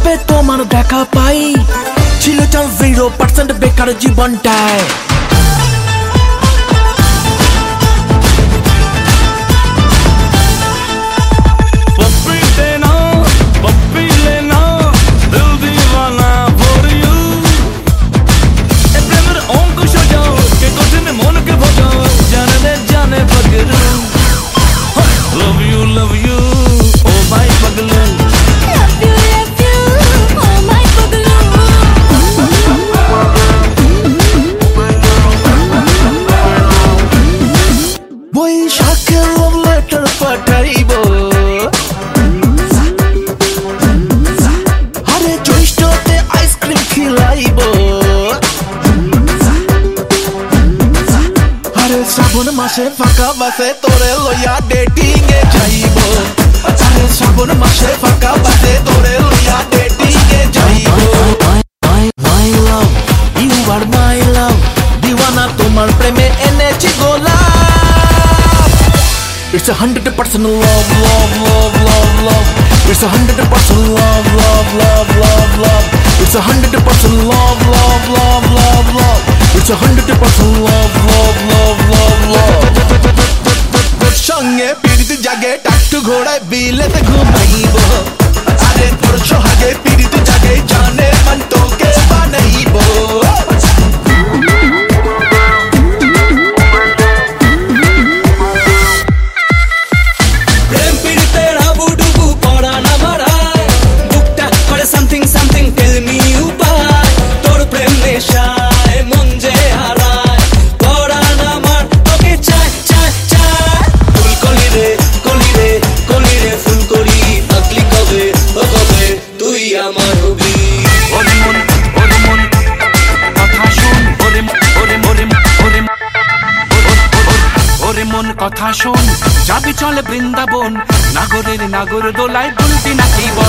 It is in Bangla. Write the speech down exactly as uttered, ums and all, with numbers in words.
যবে তোমার দেখা পাই ছিল চান্স জিরো পার্সেন্ট বেকার জীবনটায়। আরে জ্যৈষ্ঠতে আইসক্রিম খিলাইব, আরে শ্রাবণ মাসে ফাঁকা বাসে তোরে লইয়া ডেটিং এ যাইব, আরে শ্রাবণ মাসে ফাঁকা বাসে তোরে লইয়া ডেটিং এ যাইব। মাই লাভ ইউ আর মাই লাভ, দিওয়ানা তোমার প্রেমে এনেছি গোলাপ। It's a hundred percent love, love, love, love, love. It's a hundred percent love, love, love, love, love. It's a hundred percent love, love, love, love, love. It's a hundred percent love, love, love, love, love. সঙ্গে পিড়িতে জাগে টাট্টু ঘোড়ায় বিলেতে ঘুমাইব, আরে তোর সোহাগে পিড়িতে জাগে জানে মন তোকে বানাইব। কথা শোন, যাবি চলে বৃন্দাবন, নাগরের নাগর দোলায় দুলবি নাচিব